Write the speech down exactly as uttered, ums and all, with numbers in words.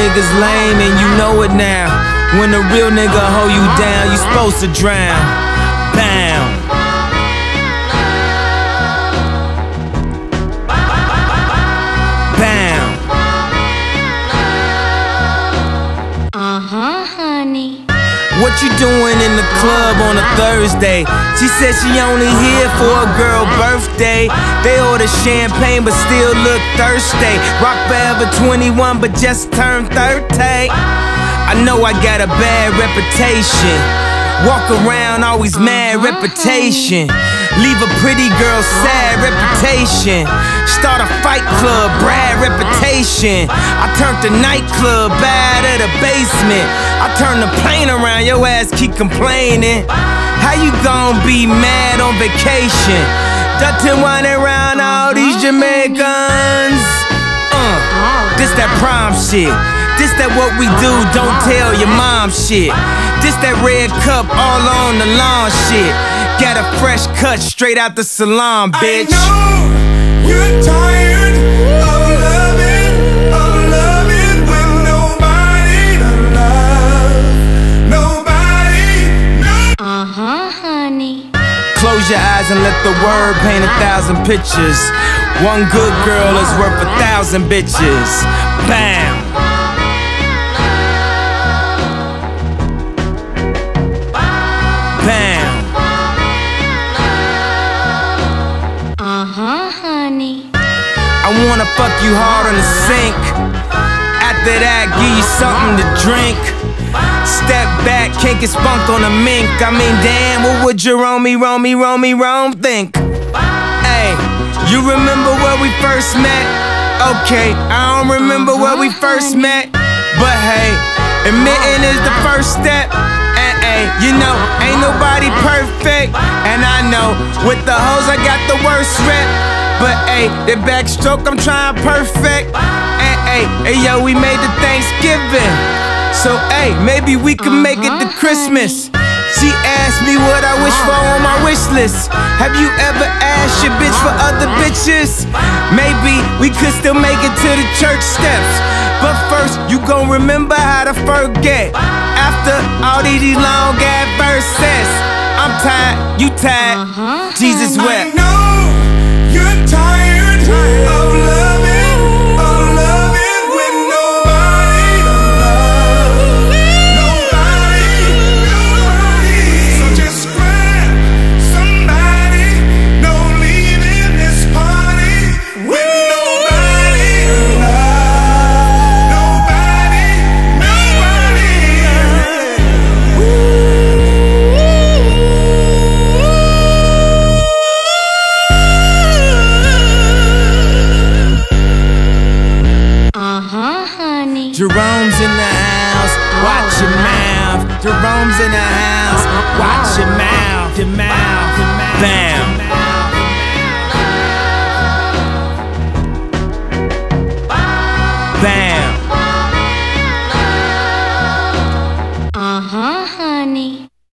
niggas lame and you know it now. When a real nigga hold you down, you supposed to drown. Bound. Bound. Uh-huh, honey. What you doing in the club on a Thursday? She said she only here for a girl birthday. They order champagne but still look thirsty. Rock forever twenty-one but just turned thirty. I know I got a bad reputation. Walk around always mad reputation. Leave a pretty girl sad reputation. Start a fight club, Brad reputation. I turned the nightclub bad at the basement. I turn the plane around, your ass keep complaining. How you gon' be mad on vacation? Dutton whining around all these Jamaicans. Uh, this that prom shit. This that what we do, don't tell your mom shit. This that red cup all on the lawn shit. Got a fresh cut straight out the salon, bitch. I know you're tired of loving, of loving with nobody to love. Nobody, no. Uh-huh, honey. Close your eyes and let the word paint a thousand pictures. One good girl is worth a thousand bitches. Bam. Bam. Uh-huh, honey. I wanna fuck you hard on the sink. After that, give you something to drink. Step back, can't get spunk on a mink. I mean, damn, what would Jerome, Rome, Rome, Rome think? Hey, you remember where we first met? Okay, I don't remember where we first met. But hey, admitting is the first step. And hey, you know, ain't nobody perfect. And I know, with the hoes I got the worst rep. But hey, the backstroke I'm trying perfect. And hey, hey yo, we made the Thanksgiving. So hey, maybe we can make it to Christmas. She asked me what I wish for on my wish list. Have you ever asked your bitch for other bitches? Maybe we could still make it to the church steps. But first, you gon' remember how to forget. After all these long ass verses, I'm tired, you tired, Jesus wept. I know you're tired of loving, of loving with nobody to love. Nobody, nobody. So just grab somebody, no leaving this party with nobody to love. Nobody, nobody. Uh-huh, honey. Jerome's in the house, watch your mouth. Jerome's in the house, watch your mouth, your mouth, your mouth. Bam.